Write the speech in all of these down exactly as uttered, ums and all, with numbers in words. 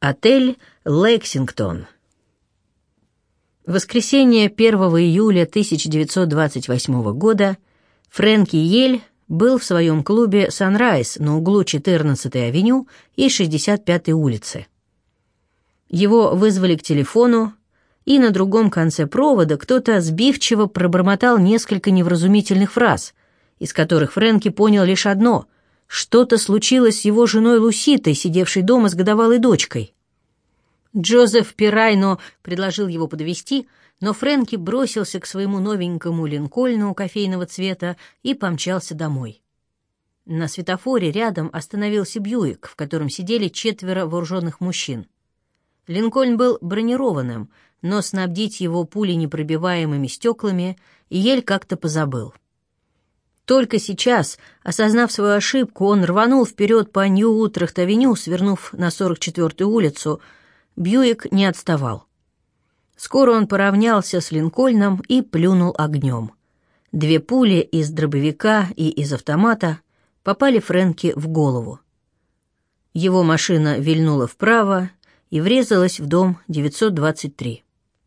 Отель «Лексингтон». В воскресенье первого июля тысяча девятьсот двадцать восьмого года Фрэнки Йель был в своем клубе «Санрайз» на углу четырнадцатой авеню и шестьдесят пятой улицы. Его вызвали к телефону, и на другом конце провода кто-то сбивчиво пробормотал несколько невразумительных фраз, из которых Фрэнки понял лишь одно — что-то случилось с его женой Луситой, сидевшей дома с годовалой дочкой. Джозеф Пирайно предложил его подвезти, но Фрэнки бросился к своему новенькому линкольну кофейного цвета и помчался домой. На светофоре рядом остановился Бьюик, в котором сидели четверо вооруженных мужчин. Линкольн был бронированным, но снабдить его пуленепробиваемыми стеклами Йель как-то позабыл. Только сейчас, осознав свою ошибку, он рванул вперед по Нью-Утрехт-авеню, свернув на сорок четвёртую улицу. Бьюик не отставал. Скоро он поравнялся с Линкольном и плюнул огнем. Две пули из дробовика и из автомата попали Фрэнки в голову. Его машина вильнула вправо и врезалась в дом девятьсот двадцать три.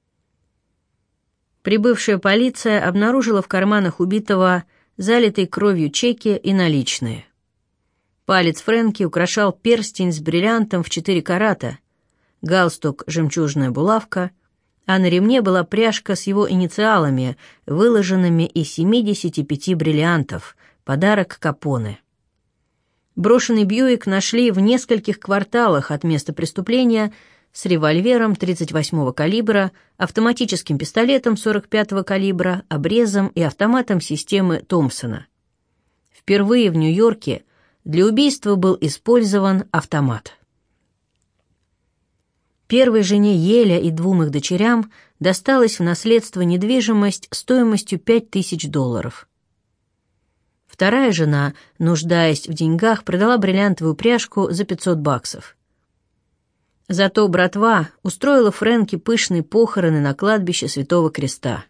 Прибывшая полиция обнаружила в карманах убитого залитые кровью чеки и наличные. Палец Фрэнки украшал перстень с бриллиантом в четыре карата, галстук — жемчужная булавка, а на ремне была пряжка с его инициалами, выложенными из семидесяти пяти бриллиантов, подарок Капоне. Брошенный Бьюик нашли в нескольких кварталах от места преступления с револьвером тридцать восьмого калибра, автоматическим пистолетом сорок пятого калибра, обрезом и автоматом системы Томпсона. Впервые в Нью-Йорке для убийства был использован автомат. Первой жене Йеля и двум их дочерям досталась в наследство недвижимость стоимостью пять тысяч долларов. Вторая жена, нуждаясь в деньгах, продала бриллиантовую пряжку за пятьсот баксов. Зато братва устроила Фрэнки пышные похороны на кладбище Святого Креста.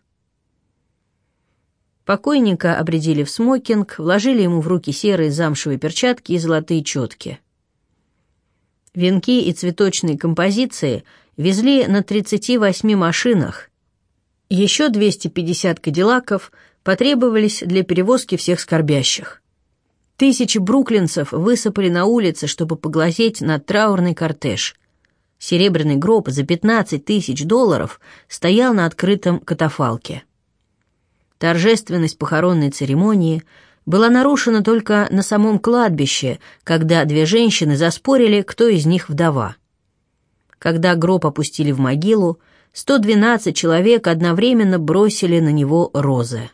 Покойника обрядили в смокинг, вложили ему в руки серые замшевые перчатки и золотые четки. Венки и цветочные композиции везли на тридцати восьми машинах. Еще двести пятьдесят кадиллаков потребовались для перевозки всех скорбящих. Тысячи бруклинцев высыпали на улицы, чтобы поглазеть на траурный кортеж. Серебряный гроб за пятнадцать тысяч долларов стоял на открытом катафалке. Торжественность похоронной церемонии была нарушена только на самом кладбище, когда две женщины заспорили, кто из них вдова. Когда гроб опустили в могилу, сто двенадцать человек одновременно бросили на него розы.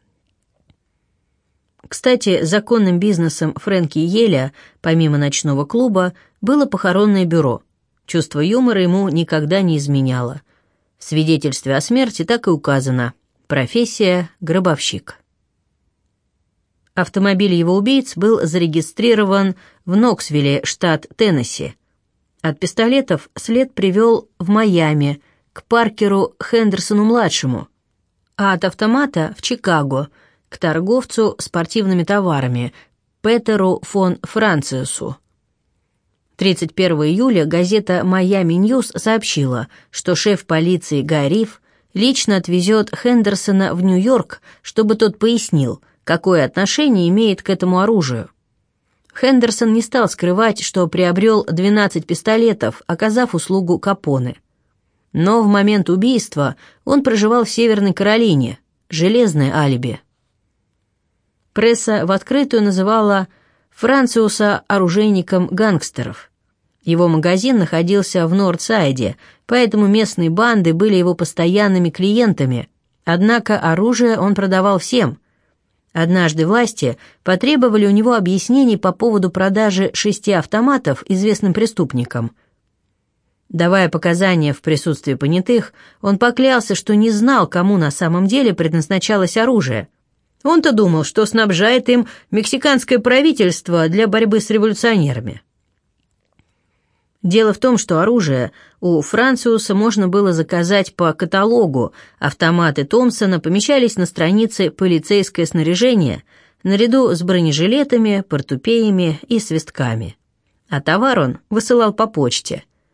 Кстати, законным бизнесом Фрэнки Йеля, помимо ночного клуба, было похоронное бюро. Чувство юмора ему никогда не изменяло. В свидетельстве о смерти так и указано: профессия — гробовщик. Автомобиль его убийц был зарегистрирован в Ноксвилле, штат Теннесси. От пистолетов след привел в Майами, к Паркеру Хендерсону-младшему, а от автомата в Чикаго, к торговцу спортивными товарами Петеру фон Франциусу. тридцать первого июля газета «Майами Ньюс» сообщила, что шеф полиции Гай Риф лично отвезет Хендерсона в Нью-Йорк, чтобы тот пояснил, какое отношение имеет к этому оружию. Хендерсон не стал скрывать, что приобрел двенадцать пистолетов, оказав услугу Капоне. Но в момент убийства он проживал в Северной Каролине, железное алиби. Пресса в открытую называла Франциуса оружейником гангстеров. Его магазин находился в Нордсайде, поэтому местные банды были его постоянными клиентами, однако оружие он продавал всем. Однажды власти потребовали у него объяснений по поводу продажи шести автоматов известным преступникам. Давая показания в присутствии понятых, он поклялся, что не знал, кому на самом деле предназначалось оружие. Он-то думал, что снабжает им мексиканское правительство для борьбы с революционерами. Дело в том, что оружие у Франциуса можно было заказать по каталогу. Автоматы Томпсона помещались на странице «Полицейское снаряжение» наряду с бронежилетами, портупеями и свистками. А товар он высылал по почте.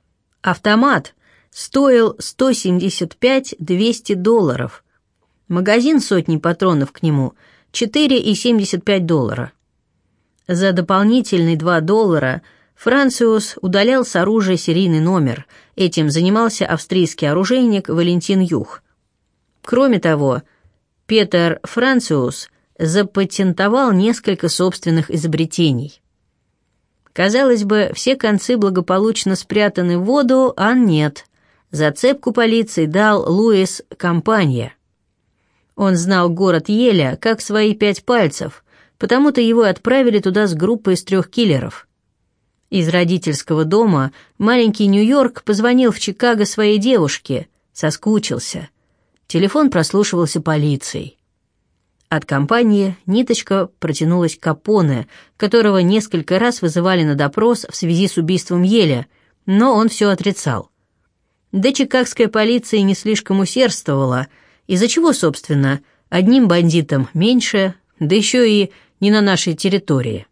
Автомат стоил сто семьдесят пять - двести долларов. Магазин сотни патронов к нему – четыре и семьдесят пять доллара. За дополнительные два доллара Франциус удалял с оружия серийный номер. Этим занимался австрийский оружейник Валентин Юх. Кроме того, Петер Франциус запатентовал несколько собственных изобретений. Казалось бы, все концы благополучно спрятаны в воду, а нет. Зацепку полиции дал Луис Кампанья. Он знал город Йеля как свои пять пальцев, потому-то его и отправили туда с группой из трех киллеров. Из родительского дома маленький Нью-Йорк позвонил в Чикаго своей девушке, соскучился. Телефон прослушивался полицией. От компании ниточка протянулась к Капоне, которого несколько раз вызывали на допрос в связи с убийством Йеля, но он все отрицал. Да чикагская полиция не слишком усердствовала, из-за чего, собственно, одним бандитам меньше, да еще и не на нашей территории.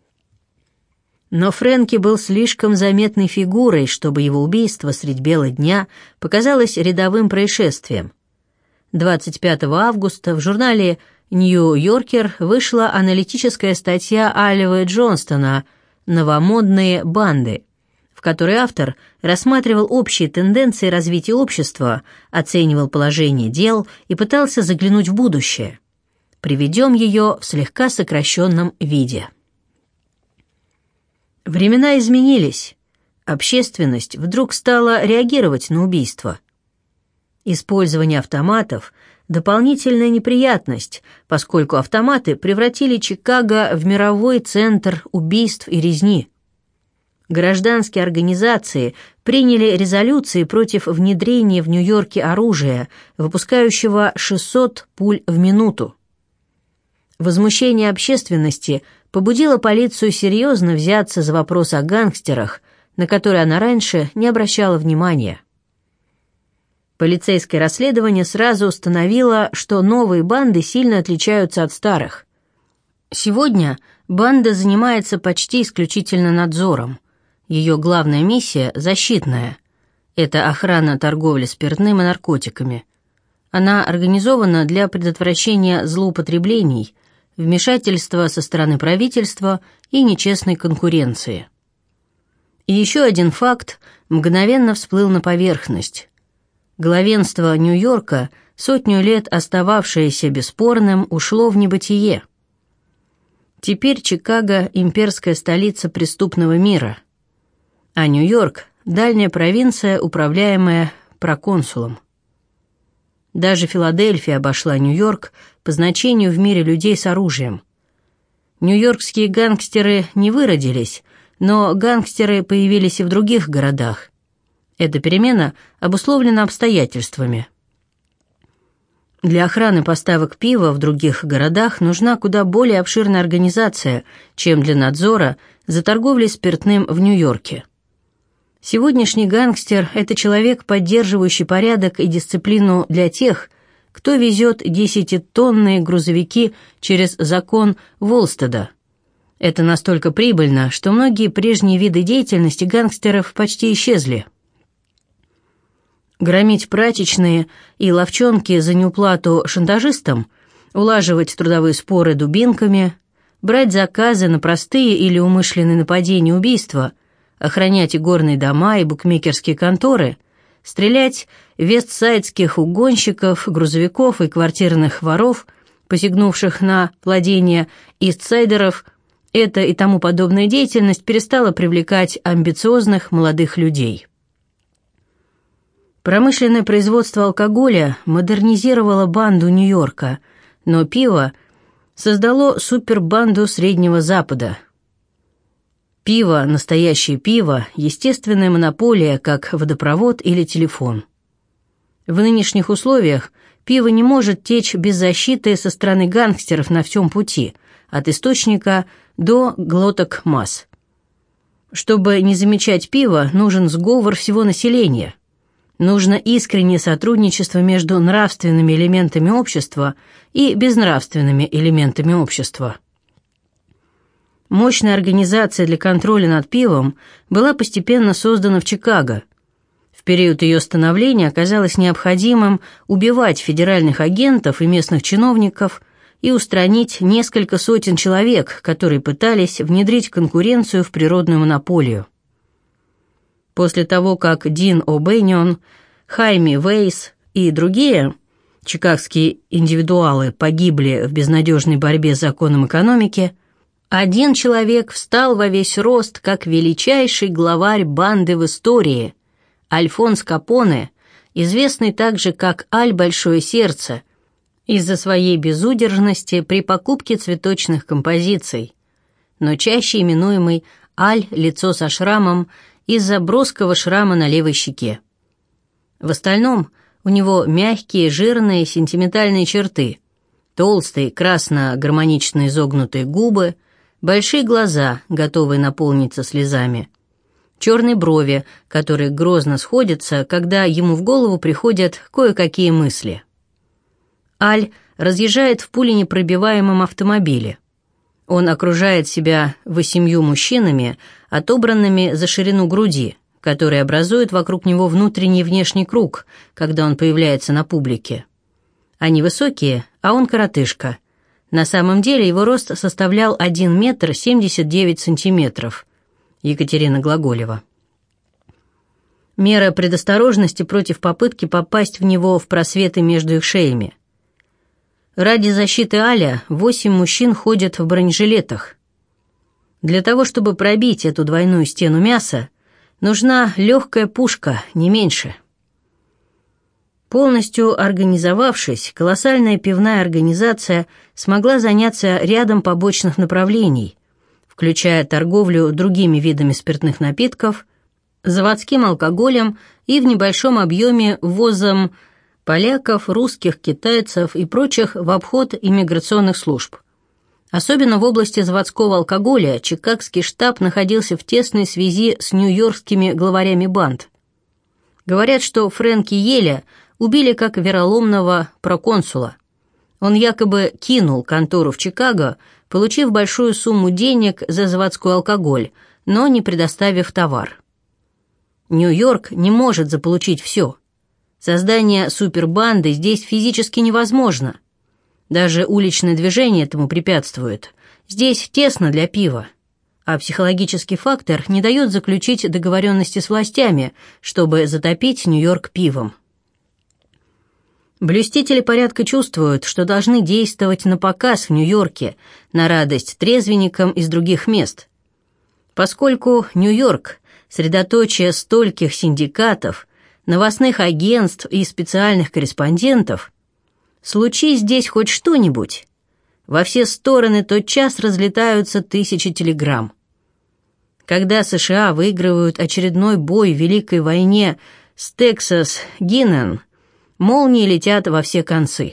Но Фрэнки был слишком заметной фигурой, чтобы его убийство средь бела дня показалось рядовым происшествием. двадцать пятого августа в журнале «Нью-Йоркер» вышла аналитическая статья Оливера Джонстона «Новомодные банды», в которой автор рассматривал общие тенденции развития общества, оценивал положение дел и пытался заглянуть в будущее. Приведем ее в слегка сокращенном виде. Времена изменились. Общественность вдруг стала реагировать на убийство. Использование автоматов – дополнительная неприятность, поскольку автоматы превратили Чикаго в мировой центр убийств и резни. Гражданские организации приняли резолюции против внедрения в Нью-Йорке оружия, выпускающего шестьсот пуль в минуту. Возмущение общественности побудило полицию серьезно взяться за вопрос о гангстерах, на который она раньше не обращала внимания. Полицейское расследование сразу установило, что новые банды сильно отличаются от старых. Сегодня банда занимается почти исключительно надзором. Ее главная миссия – защитная. Это охрана торговли спиртным и наркотиками. Она организована для предотвращения злоупотреблений, вмешательства со стороны правительства и нечестной конкуренции. И еще один факт мгновенно всплыл на поверхность. Главенство Нью-Йорка, сотню лет остававшееся бесспорным, ушло в небытие. Теперь Чикаго – имперская столица преступного мира, а Нью-Йорк – дальняя провинция, управляемая проконсулом. Даже Филадельфия обошла Нью-Йорк по значению в мире людей с оружием. Нью-Йоркские гангстеры не выродились, но гангстеры появились и в других городах. Эта перемена обусловлена обстоятельствами. Для охраны поставок пива в других городах нужна куда более обширная организация, чем для надзора за торговлей спиртным в Нью-Йорке. Сегодняшний гангстер – это человек, поддерживающий порядок и дисциплину для тех, кто везет десятитонные грузовики через закон Волстеда. Это настолько прибыльно, что многие прежние виды деятельности гангстеров почти исчезли. Громить прачечные и лавчонки за неуплату шантажистам, улаживать трудовые споры дубинками, брать заказы на простые или умышленные нападения и убийства, охранять игорные дома и букмекерские конторы, стрелять в вестсайдских угонщиков, грузовиков и квартирных воров, посягнувших на владения истсайдеров, эта и тому подобная деятельность перестала привлекать амбициозных молодых людей. Промышленное производство алкоголя модернизировало банду Нью-Йорка, но пиво создало супербанду Среднего Запада. Пиво, настоящее пиво, естественная монополия, как водопровод или телефон. В нынешних условиях пиво не может течь без защиты со стороны гангстеров на всем пути, от источника до глоток масс. Чтобы не замечать пиво, нужен сговор всего населения. Нужно искреннее сотрудничество между нравственными элементами общества и безнравственными элементами общества. Мощная организация для контроля над пивом была постепенно создана в Чикаго. период ее становления оказалось необходимым убивать федеральных агентов и местных чиновников и устранить несколько сотен человек, которые пытались внедрить конкуренцию в природную монополию. После того, как Дин О'Бэнион, Хайми Вейс и другие чикагские индивидуалы погибли в безнадежной борьбе с законом экономики, один человек встал во весь рост как величайший главарь банды в истории – Альфонс Капоне, известный также как Аль Большое Сердце, из-за своей безудержности при покупке цветочных композиций, но чаще именуемый Аль Лицо со шрамом из-за броского шрама на левой щеке. В остальном у него мягкие, жирные, сентиментальные черты, толстые, красно-гармонично изогнутые губы, большие глаза, готовые наполниться слезами, черные брови, которые грозно сходятся, когда ему в голову приходят кое-какие мысли. Аль разъезжает в пуленепробиваемом автомобиле. Он окружает себя восемью мужчинами, отобранными за ширину груди, которые образуют вокруг него внутренний и внешний круг, когда он появляется на публике. Они высокие, а он коротышка. На самом деле его рост составлял один метр семьдесят девять сантиметров. Екатерина Глаголева. Мера предосторожности против попытки попасть в него в просветы между их шеями. Ради защиты Аля восемь мужчин ходят в бронежилетах. Для того, чтобы пробить эту двойную стену мяса, нужна легкая пушка, не меньше. Полностью организовавшись, колоссальная пивная организация смогла заняться рядом побочных направлений, включая торговлю другими видами спиртных напитков, заводским алкоголем и в небольшом объеме ввозом поляков, русских, китайцев и прочих в обход иммиграционных служб. Особенно в области заводского алкоголя чикагский штаб находился в тесной связи с нью-йоркскими главарями банд. Говорят, что Фрэнки Йеля убили как вероломного проконсула. Он якобы кинул контору в Чикаго, получив большую сумму денег за заводской алкоголь, но не предоставив товар. Нью-Йорк не может заполучить все. Создание супербанды здесь физически невозможно. Даже уличное движение этому препятствует. Здесь тесно для пива. А психологический фактор не дает заключить договоренности с властями, чтобы затопить Нью-Йорк пивом. Блюстители порядка чувствуют, что должны действовать напоказ в Нью-Йорке, на радость трезвенникам из других мест. Поскольку Нью-Йорк – средоточие стольких синдикатов, новостных агентств и специальных корреспондентов, случись здесь хоть что-нибудь, во все стороны тотчас разлетаются тысячи телеграмм. Когда США выигрывают очередной бой в Великой войне с Texas Гиннен, молнии летят во все концы.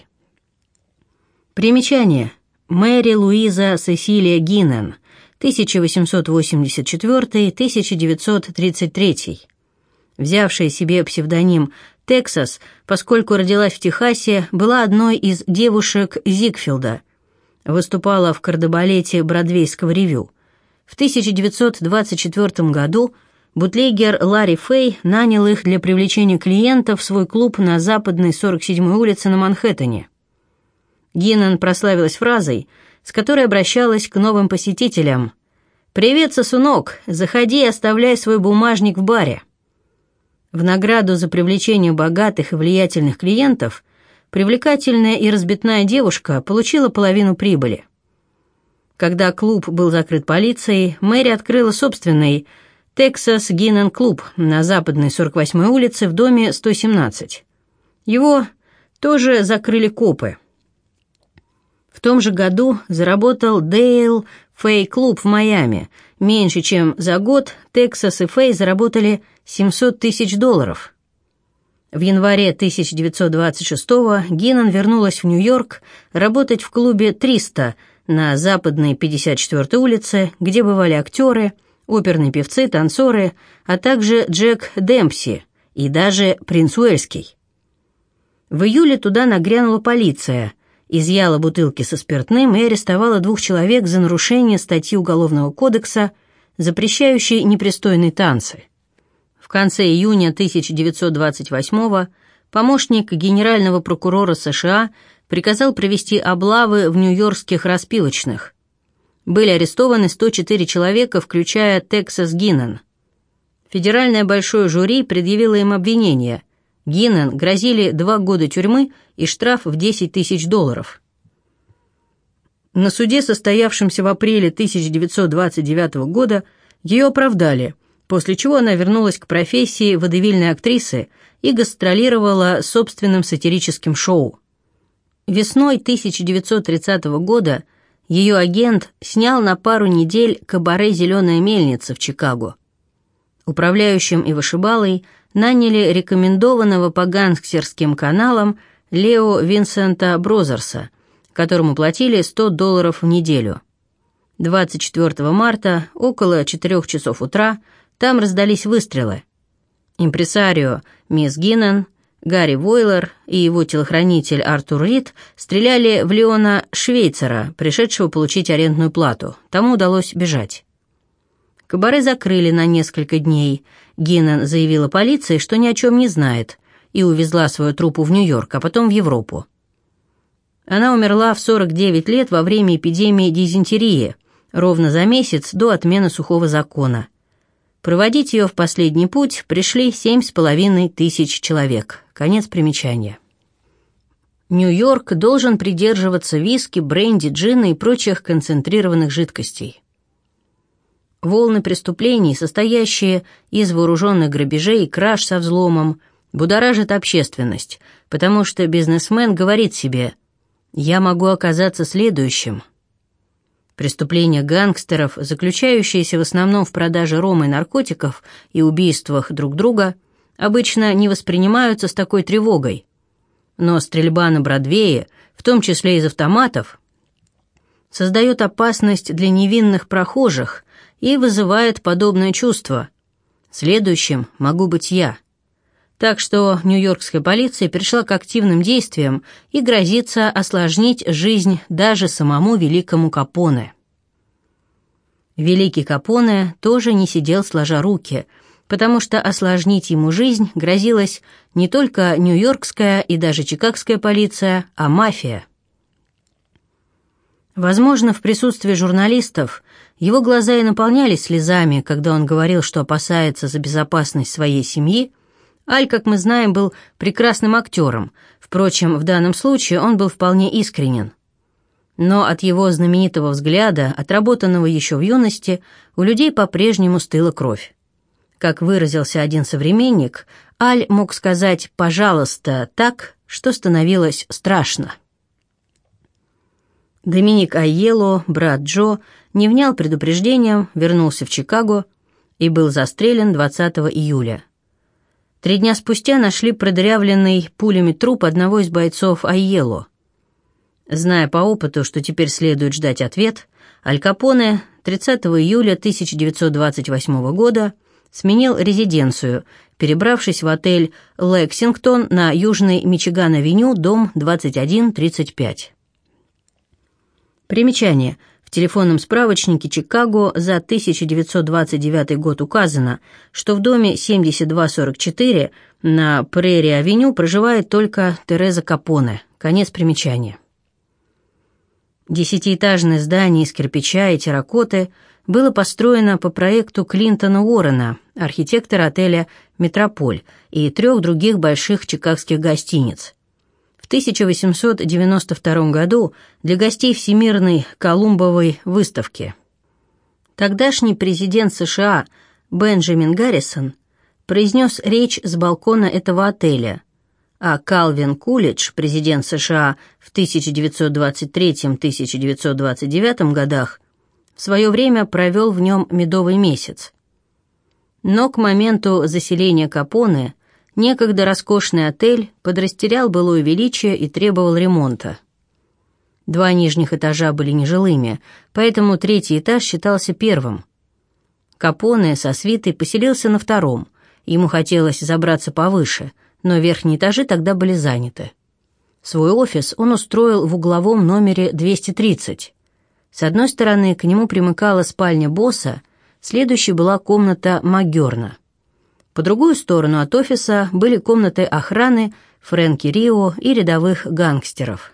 Примечание. Мэри Луиза Сесилия Гиннен, тысяча восемьсот восемьдесят четвёртый — тысяча девятьсот тридцать третий. Взявшая себе псевдоним «Тексас», поскольку родилась в Техасе, была одной из девушек Зигфилда. Выступала в кардебалете Бродвейского ревю. В тысяча девятьсот двадцать четвёртом году бутлегер Ларри Фэй нанял их для привлечения клиентов в свой клуб на западной сорок седьмой улице на Манхэттене. Гиннен прославилась фразой, с которой обращалась к новым посетителям: «Привет, сосунок, заходи и оставляй свой бумажник в баре». В награду за привлечение богатых и влиятельных клиентов привлекательная и разбитная девушка получила половину прибыли. Когда клуб был закрыт полицией, Мэри открыла собственный «Texas Гиннен Клуб» на западной сорок восьмой улице в доме сто семнадцать. Его тоже закрыли копы. В том же году заработал Дейл Фэй Клуб в Майами. Меньше чем за год Тексас и Фэй заработали семьсот тысяч долларов. В январе тысяча девятьсот двадцать шестого Гиннен вернулась в Нью-Йорк работать в клубе триста на западной пятьдесят четвёртой улице, где бывали актеры, оперные певцы, танцоры, а также Джек Демпси и даже принц Уэльский. В июле туда нагрянула полиция, изъяла бутылки со спиртным и арестовала двух человек за нарушение статьи Уголовного кодекса, запрещающей непристойные танцы. В конце июня тысяча девятьсот двадцать восьмого помощник генерального прокурора США приказал провести облавы в нью-йоркских распивочных. Были арестованы сто четыре человека, включая Тексас Гиннен. Федеральное большое жюри предъявило им обвинение. Гиннен грозили два года тюрьмы и штраф в десять тысяч долларов. На суде, состоявшемся в апреле тысяча девятьсот двадцать девятого года, ее оправдали, после чего она вернулась к профессии водевильной актрисы и гастролировала собственным сатирическим шоу. Весной тысяча девятьсот тридцатого года ее агент снял на пару недель кабаре «Зеленая мельница» в Чикаго. Управляющим и вышибалой наняли рекомендованного по гангстерским каналам Лео Винсента Брозерса, которому платили сто долларов в неделю. двадцать четвёртого марта, около четырёх часов утра, там раздались выстрелы. Импресарио мисс Гиннен, Гарри Войлер и его телохранитель Артур Рид стреляли в Леона Швейцера, пришедшего получить арендную плату. Тому удалось бежать. Кабаре закрыли на несколько дней. Гиннен заявила полиции, что ни о чем не знает, и увезла свою труппу в Нью-Йорк, а потом в Европу. Она умерла в сорок девять лет во время эпидемии дизентерии, ровно за месяц до отмены сухого закона. Проводить ее в последний путь пришли семь с половиной тысяч человек. Конец примечания. Нью-Йорк должен придерживаться виски, бренди, джина и прочих концентрированных жидкостей. Волны преступлений, состоящие из вооруженных грабежей и краж со взломом, будоражат общественность, потому что бизнесмен говорит себе: «Я могу оказаться следующим». Преступления гангстеров, заключающиеся в основном в продаже рома и наркотиков и убийствах друг друга, обычно не воспринимаются с такой тревогой. Но стрельба на Бродвее, в том числе из автоматов, создает опасность для невинных прохожих и вызывает подобное чувство. Следующим могу быть я. Так что нью-йоркская полиция перешла к активным действиям и грозится осложнить жизнь даже самому великому Капоне. Великий Капоне тоже не сидел сложа руки, потому что осложнить ему жизнь грозилась не только нью-йоркская и даже чикагская полиция, а мафия. Возможно, в присутствии журналистов его глаза и наполнялись слезами, когда он говорил, что опасается за безопасность своей семьи. Аль, как мы знаем, был прекрасным актером, впрочем, в данном случае он был вполне искренен. Но от его знаменитого взгляда, отработанного еще в юности, у людей по-прежнему стыла кровь. Как выразился один современник, Аль мог сказать «пожалуйста» так, что становилось страшно. Доминик Айелло, брат Джо, не внял предупреждениям, вернулся в Чикаго и был застрелен двадцатого июля. Три дня спустя нашли продырявленный пулями труп одного из бойцов Айелло. Зная по опыту, что теперь следует ждать ответ, Аль Капоне тридцатого июля тысяча девятьсот двадцать восьмого года сменил резиденцию, перебравшись в отель «Лексингтон» на Южной Мичиган-авеню, дом двадцать один тридцать пять. Примечание. В телефонном справочнике Чикаго за тысяча девятьсот двадцать девятый год указано, что в доме семьдесят два сорок четыре на Прерри-авеню проживает только Тереза Капоне. Конец примечания. Десятиэтажное здание из кирпича и терракоты было построено по проекту Клинтона Уоррена, архитектора отеля «Метрополь» и трех других больших чикагских гостиниц. В тысяча восемьсот девяносто втором году для гостей Всемирной Колумбовой выставки. Тогдашний президент США Бенджамин Гаррисон произнес речь с балкона этого отеля, а Калвин Кулидж, президент США в тысяча девятьсот двадцать третьем — тысяча девятьсот двадцать девятом годах, в свое время провел в нем медовый месяц. Но к моменту заселения Капоне некогда роскошный отель подрастерял былое величие и требовал ремонта. Два нижних этажа были нежилыми, поэтому третий этаж считался первым. Капоне со свитой поселился на втором, ему хотелось забраться повыше, но верхние этажи тогда были заняты. Свой офис он устроил в угловом номере двести тридцать. С одной стороны к нему примыкала спальня босса, следующей была комната Макгерна. По другую сторону от офиса были комнаты охраны Фрэнки Рио и рядовых гангстеров.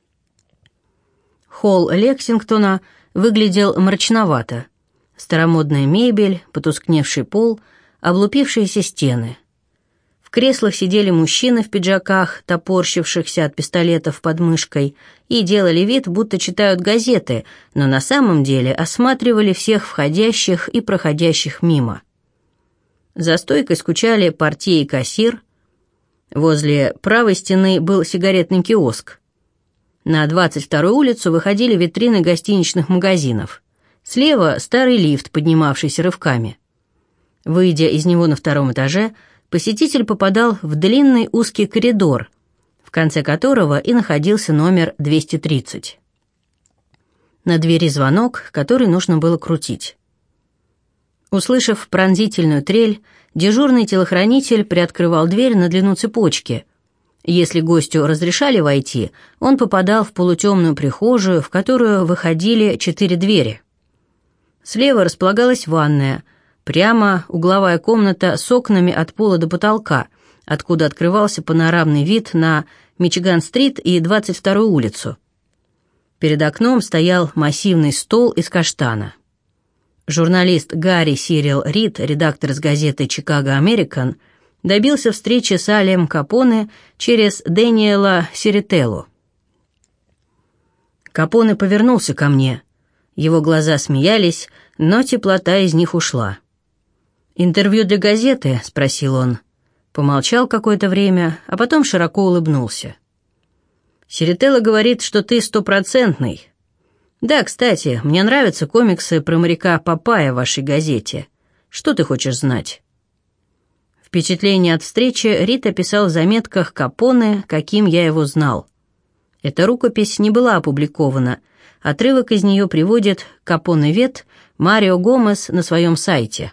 Холл Лексингтона выглядел мрачновато. Старомодная мебель, потускневший пол, облупившиеся стены. В креслах сидели мужчины в пиджаках, топорщившихся от пистолетов под мышкой, и делали вид, будто читают газеты, но на самом деле осматривали всех входящих и проходящих мимо. За стойкой скучали портье и кассир. Возле правой стены был сигаретный киоск. На двадцать вторую улицу выходили витрины гостиничных магазинов. Слева старый лифт, поднимавшийся рывками. Выйдя из него на втором этаже, посетитель попадал в длинный узкий коридор, в конце которого и находился номер двести тридцать. На двери звонок, который нужно было крутить. Услышав пронзительную трель, дежурный телохранитель приоткрывал дверь на длину цепочки. Если гостю разрешали войти, он попадал в полутемную прихожую, в которую выходили четыре двери. Слева располагалась ванная, прямо угловая комната с окнами от пола до потолка, откуда открывался панорамный вид на Мичиган-стрит и двадцать вторую улицу. Перед окном стоял массивный стол из каштана. Журналист Гарри Сириэл Рид, редактор из газеты «Чикаго Американ», добился встречи с Алем Капоне через Дэниела Сирителло. Капоне повернулся ко мне. Его глаза смеялись, но теплота из них ушла. «Интервью для газеты?» — спросил он. Помолчал какое-то время, а потом широко улыбнулся. «Сирителло говорит, что ты стопроцентный. Да, кстати, мне нравятся комиксы про моряка Папая в вашей газете. Что ты хочешь знать?» Впечатление от встречи Рид описал в заметках Капоне, каким я его знал. Эта рукопись не была опубликована. Отрывок из нее приводит Капоне-вет Марио Гомес на своем сайте.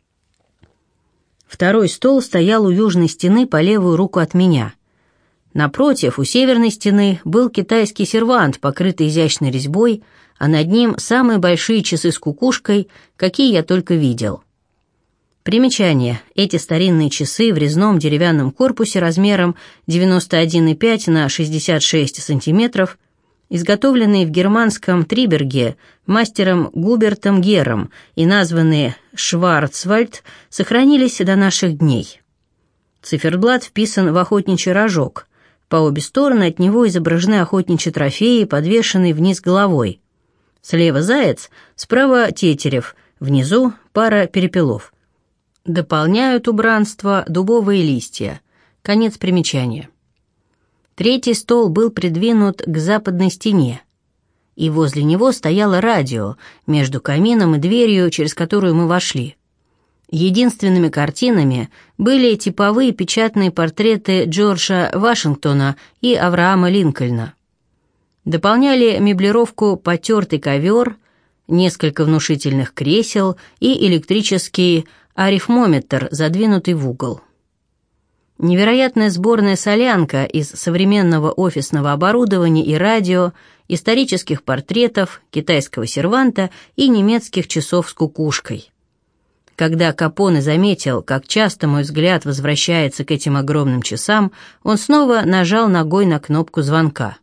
Второй стол стоял у южной стены по левую руку от меня. Напротив, у северной стены, был китайский сервант, покрытый изящной резьбой, а над ним самые большие часы с кукушкой, какие я только видел. Примечание. Эти старинные часы в резном деревянном корпусе размером девяносто один и пять на шестьдесят шесть сантиметров, изготовленные в германском Триберге мастером Губертом Гером и названные «Шварцвальд», сохранились до наших дней. Циферблат вписан в охотничий рожок. По обе стороны от него изображены охотничьи трофеи, подвешенные вниз головой. Слева заяц, справа тетерев, внизу пара перепелов. Дополняют убранство дубовые листья. Конец примечания. Третий стол был придвинут к западной стене, и возле него стояло радио между камином и дверью, через которую мы вошли. Единственными картинами были типовые печатные портреты Джорджа Вашингтона и Авраама Линкольна. Дополняли меблировку потертый ковер, несколько внушительных кресел и электрический арифмометр, задвинутый в угол. Невероятная сборная солянка из современного офисного оборудования и радио, исторических портретов, китайского серванта и немецких часов с кукушкой. Когда Капоне заметил, как часто мой взгляд возвращается к этим огромным часам, он снова нажал ногой на кнопку звонка.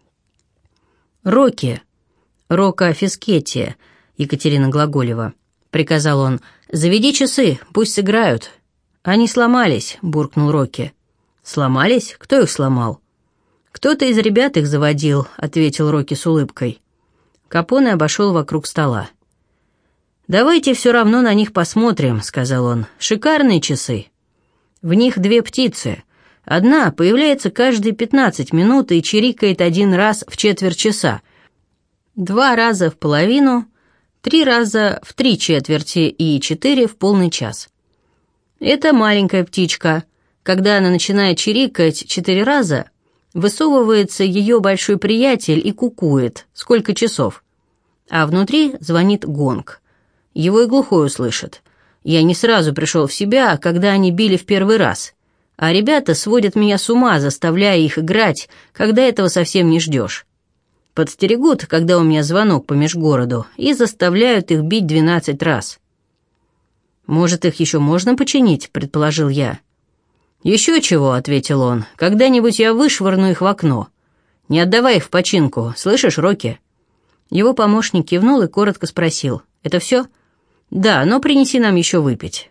«Рокки, Рока Фискетти, Екатерина Глаголева», — приказал он, — «заведи часы, пусть сыграют». «Они сломались», — буркнул Рокки. «Сломались? Кто их сломал?» «Кто-то из ребят их заводил», — ответил Рокки с улыбкой. Капоне обошел вокруг стола. «Давайте все равно на них посмотрим», — сказал он. «Шикарные часы. В них две птицы. Одна появляется каждые пятнадцать минут и чирикает один раз в четверть часа, два раза в половину, три раза в три четверти и четыре в полный час. Это маленькая птичка. Когда она начинает чирикать четыре раза, высовывается ее большой приятель и кукует, сколько часов. А внутри звонит гонг. Его и глухой услышит. Я не сразу пришел в себя, когда они били в первый раз. А ребята сводят меня с ума, заставляя их играть, когда этого совсем не ждешь. Подстерегут, когда у меня звонок по межгороду, и заставляют их бить двенадцать раз. «Может, их еще можно починить?» — предположил я. «Еще чего», — ответил он, — «когда-нибудь я вышвырну их в окно. Не отдавай их в починку, слышишь, Рокки?» Его помощник кивнул и коротко спросил: «Это все?» «Да, но принеси нам еще выпить».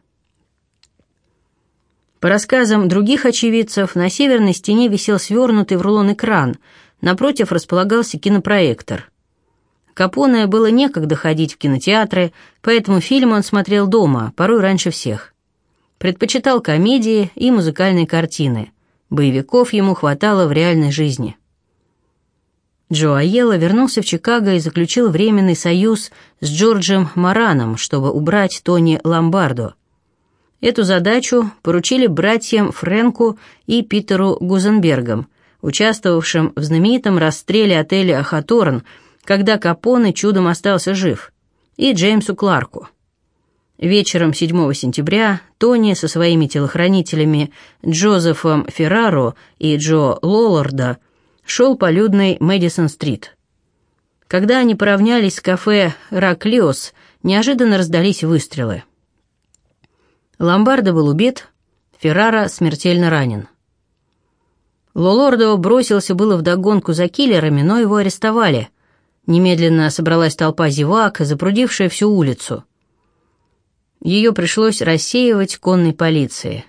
По рассказам других очевидцев, на северной стене висел свернутый в рулон экран, напротив располагался кинопроектор. Капоне было некогда ходить в кинотеатры, поэтому фильм он смотрел дома, порой раньше всех. Предпочитал комедии и музыкальные картины. Боевиков ему хватало в реальной жизни. Джо Айелло вернулся в Чикаго и заключил временный союз с Джорджем Мораном, чтобы убрать Тони Ломбардо. Эту задачу поручили братьям Фрэнку и Питеру Гузенбергам, участвовавшим в знаменитом расстреле отеля «Хаторн», когда Капоне чудом остался жив, и Джеймсу Кларку. Вечером седьмого сентября Тони со своими телохранителями Джозефом Ферраро и Джо Лолларда шел по людной Мэдисон-стрит. Когда они поравнялись с кафе «Раклиос», неожиданно раздались выстрелы. Ломбардо был убит, Феррара смертельно ранен. Лоллардо бросился было вдогонку за киллерами, но его арестовали. Немедленно собралась толпа зевак, запрудившая всю улицу. Ее пришлось рассеивать конной полиции.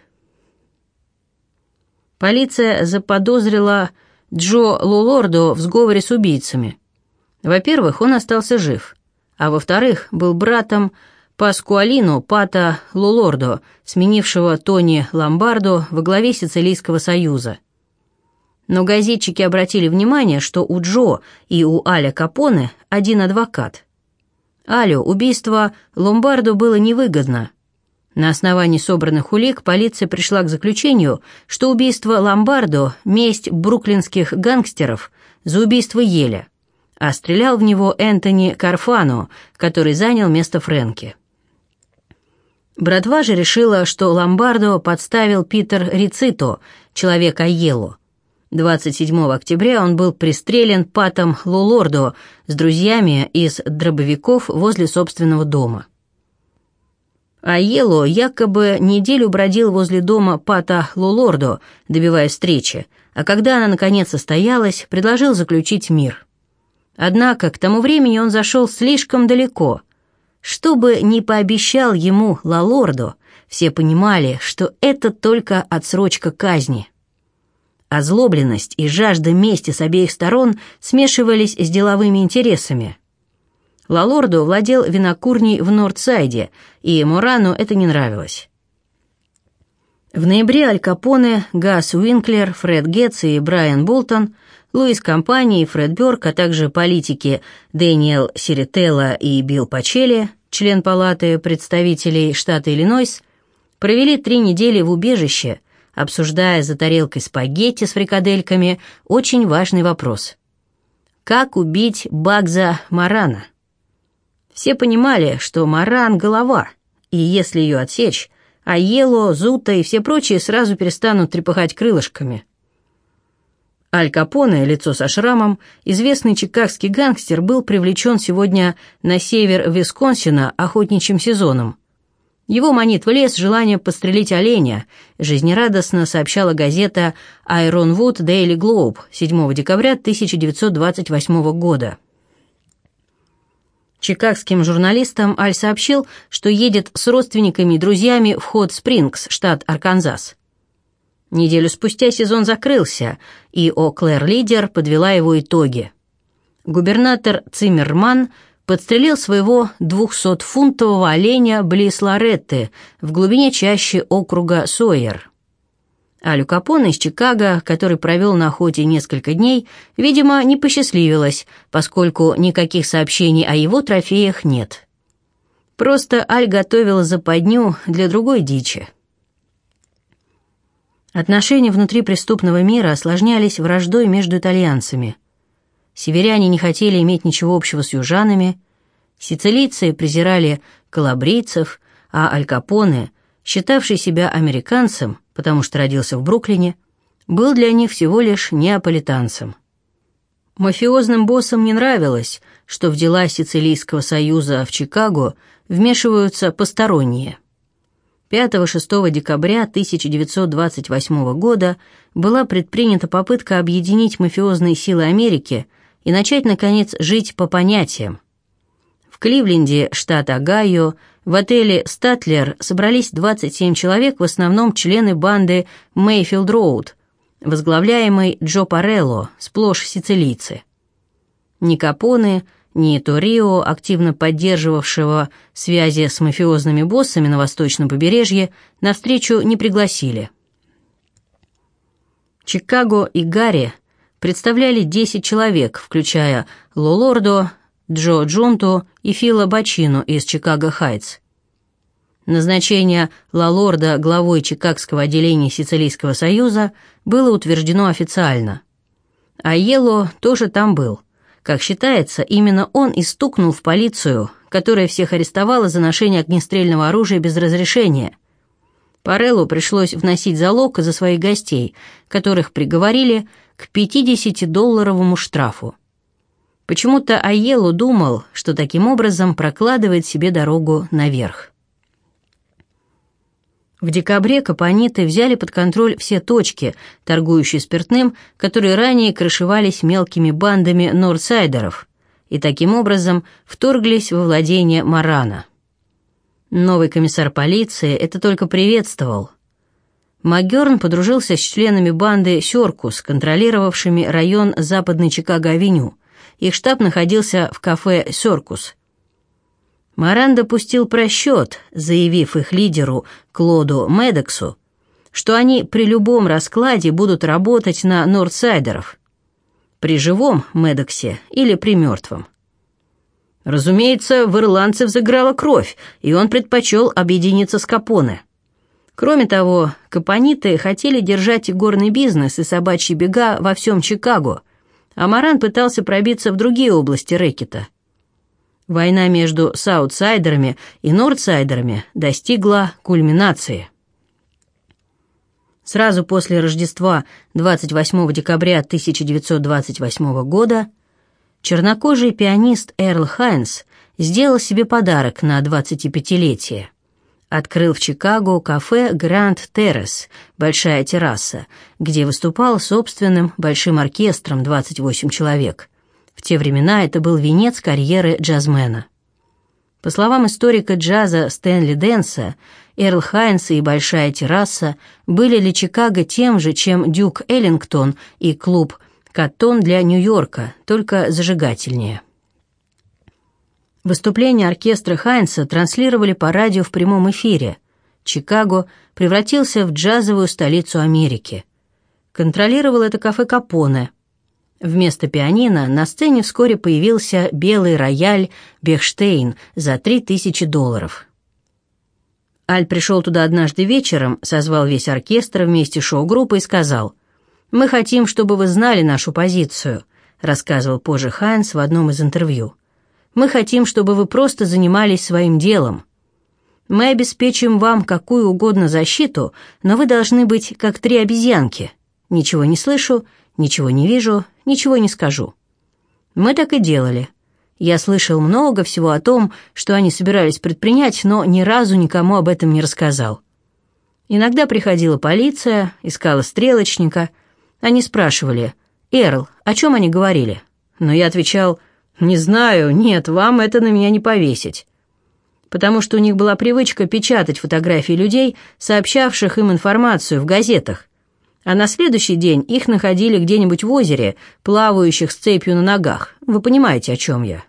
Полиция заподозрила Джо Лоллардо в сговоре с убийцами. Во-первых, он остался жив, а во-вторых, был братом Паскуалино Пата Лоллардо, сменившего Тони Ломбардо во главе Сицилийского союза. Но газетчики обратили внимание, что у Джо и у Аля Капоне один адвокат. Алю убийство Ломбардо было невыгодно. На основании собранных улик полиция пришла к заключению, что убийство Ломбардо – месть бруклинских гангстеров за убийство Йеля, а стрелял в него Энтони Карфано, который занял место Фрэнки. Братва же решила, что Ломбардо подставил Питер Рицито, человек Айелло. двадцать седьмого октября он был пристрелен Патом Лоллардо с друзьями из дробовиков возле собственного дома. Айелло якобы неделю бродил возле дома Пата Лоллардо, добиваясь встречи, а когда она наконец состоялась, предложил заключить мир. Однако к тому времени он зашел слишком далеко. Что бы ни пообещал ему Лоллардо, все понимали, что это только отсрочка казни. Озлобленность и жажда мести с обеих сторон смешивались с деловыми интересами. Лоллардо владел винокурней в Нордсайде, и Морану это не нравилось. В ноябре Аль Капоне, Газ Уинклер, Фред Гетц и Брайан Болтон, Луис Компани и Фред Бёрк, а также политики Дэниел Сирителло и Билл Пачелли, член Палаты представителей штата Иллинойс, провели три недели в убежище, обсуждая за тарелкой спагетти с фрикадельками очень важный вопрос: как убить Багза Морана? Все понимали, что Моран — голова, и если ее отсечь, Айелло, Зута и все прочие сразу перестанут трепыхать крылышками. Аль Капоне, лицо со шрамом, известный чикагский гангстер, был привлечен сегодня на север Висконсина охотничьим сезоном. Его манит в лес желание подстрелить оленя, жизнерадостно сообщала газета Ironwood Daily Globe седьмого декабря тысяча девятьсот двадцать восьмого года. Чикагским журналистам Аль сообщил, что едет с родственниками и друзьями в Хот-Спрингс, штат Арканзас. Неделю спустя сезон закрылся, и О-Клэр-Лидер подвела его итоги. Губернатор Циммерман подстрелил своего двухсотфунтового оленя близ Лоретты в глубине чащи округа Сойер. Алю Капоне из Чикаго, который провел на охоте несколько дней, видимо, не посчастливилось, поскольку никаких сообщений о его трофеях нет. Просто Аль готовил западню для другой дичи. Отношения внутри преступного мира осложнялись враждой между итальянцами. Северяне не хотели иметь ничего общего с южанами, сицилийцы презирали калабрийцев, а Аль Капоне, считавший себя американцем, потому что родился в Бруклине, был для них всего лишь неаполитанцем. Мафиозным боссам не нравилось, что в дела Сицилийского союза в Чикаго вмешиваются посторонние. пятого-шестого декабря тысяча девятьсот двадцать восьмого года была предпринята попытка объединить мафиозные силы Америки и начать, наконец, жить по понятиям. В Кливленде, штат Огайо, в отеле «Статлер» собрались двадцать семь человек, в основном члены банды «Мейфилд Роуд», возглавляемой Джо Парелло, сплошь сицилийцы. Ни Капоне, ни Торио, активно поддерживавшего связи с мафиозными боссами на восточном побережье, на встречу не пригласили. Чикаго и Гарри представляли десять человек, включая Лолордо, Джо Джунту и Фила Бачино из Чикаго Хайтс. Назначение Лолордо главой Чикагского отделения Сицилийского союза было утверждено официально. Айелло тоже там был. Как считается, именно он и стукнул в полицию, которая всех арестовала за ношение огнестрельного оружия без разрешения. Пареллу пришлось вносить залог за своих гостей, которых приговорили к пятидесятидолларовому штрафу. Почему-то Айелло думал, что таким образом прокладывает себе дорогу наверх. В декабре капониты взяли под контроль все точки, торгующие спиртным, которые ранее крышевались мелкими бандами нордсайдеров, и таким образом вторглись во владение Марана. Новый комиссар полиции это только приветствовал. МакГёрн подружился с членами банды «Сёркус», контролировавшими район Западной Чикаго-авеню. Их штаб находился в кафе «Сёркус». Маран допустил просчет, заявив их лидеру Клоду Медексу, что они при любом раскладе будут работать на нордсайдеров, при живом Медексе или при мертвом. Разумеется, в ирландце взыграла кровь, и он предпочел объединиться с Капоне. Кроме того, капониты хотели держать и горный бизнес, и собачьи бега во всем Чикаго, а Маран пытался пробиться в другие области рэкета. Война между саутсайдерами и нордсайдерами достигла кульминации. Сразу после Рождества двадцать восьмого декабря тысяча девятьсот двадцать восьмого года чернокожий пианист Эрл Хайнс сделал себе подарок на двадцатипятилетие. Открыл в Чикаго кафе «Гранд Террас», большая терраса, где выступал собственным большим оркестром двадцать восемь человек. В те времена это был венец карьеры джазмена. По словам историка джаза Стэнли Дэнса, Эрл Хайнс и большая терраса были для Чикаго тем же, чем Дюк Эллингтон и клуб «Коттон» для Нью-Йорка, только зажигательнее. Выступления оркестра Хайнса транслировали по радио в прямом эфире. Чикаго превратился в джазовую столицу Америки. Контролировал это кафе Капоне. Вместо пианино на сцене вскоре появился белый рояль Бехштейн за три тысячи долларов. Аль пришел туда однажды вечером, созвал весь оркестр вместе с шоу-группой и сказал: «Мы хотим, чтобы вы знали нашу позицию», рассказывал позже Хайнс в одном из интервью. «Мы хотим, чтобы вы просто занимались своим делом. Мы обеспечим вам какую угодно защиту, но вы должны быть как три обезьянки. Ничего не слышу, ничего не вижу, ничего не скажу». Мы так и делали. Я слышал много всего о том, что они собирались предпринять, но ни разу никому об этом не рассказал. Иногда приходила полиция, искала стрелочника. Они спрашивали: «Эрл, о чем они говорили?» Но я отвечал: «Не знаю, нет, вам это на меня не повесить». Потому что у них была привычка печатать фотографии людей, сообщавших им информацию в газетах. А на следующий день их находили где-нибудь в озере, плавающих с цепью на ногах. Вы понимаете, о чем я.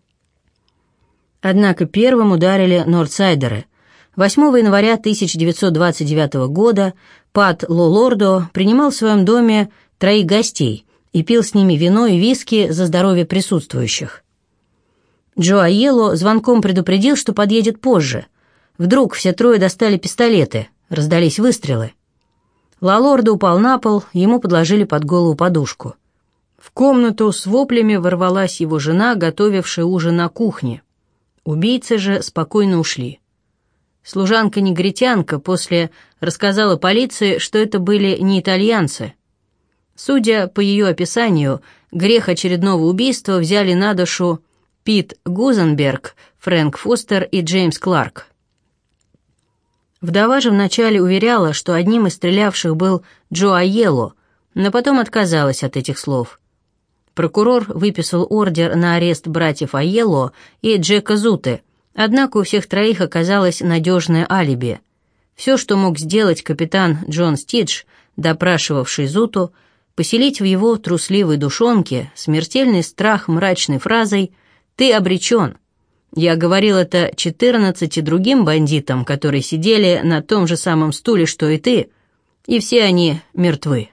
Однако первым ударили нордсайдеры. восьмого января тысяча девятьсот двадцать девятого года Пат Лолордо принимал в своем доме троих гостей и пил с ними вино и виски за здоровье присутствующих. Джо Айелло звонком предупредил, что подъедет позже. Вдруг все трое достали пистолеты, раздались выстрелы. Лолордо упал на пол, ему подложили под голову подушку. В комнату с воплями ворвалась его жена, готовившая ужин на кухне. Убийцы же спокойно ушли. Служанка-негритянка после рассказала полиции, что это были не итальянцы. Судя по ее описанию, грех очередного убийства взяли на душу Пит Гузенберг, Фрэнк Фостер и Джеймс Кларк. Вдова же вначале уверяла, что одним из стрелявших был Джо Айелло, но потом отказалась от этих слов. Прокурор выписал ордер на арест братьев Айелло и Джека Зуты, однако у всех троих оказалось надежное алиби. Все, что мог сделать капитан Джон Стидж, допрашивавший Зуту, поселить в его трусливой душонке смертельный страх мрачной фразой «Ты обречен». Я говорил это четырнадцати другим бандитам, которые сидели на том же самом стуле, что и ты, и все они мертвы.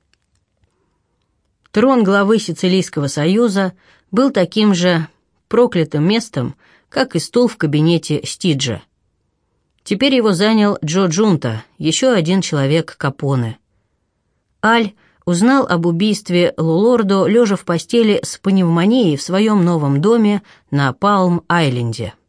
Трон главы Сицилийского союза был таким же проклятым местом, как и стул в кабинете Стиджа. Теперь его занял Джо Джунта, еще один человек Капоне. Аль узнал об убийстве Лулордо, лежа в постели с пневмонией в своем новом доме на Палм-Айленде.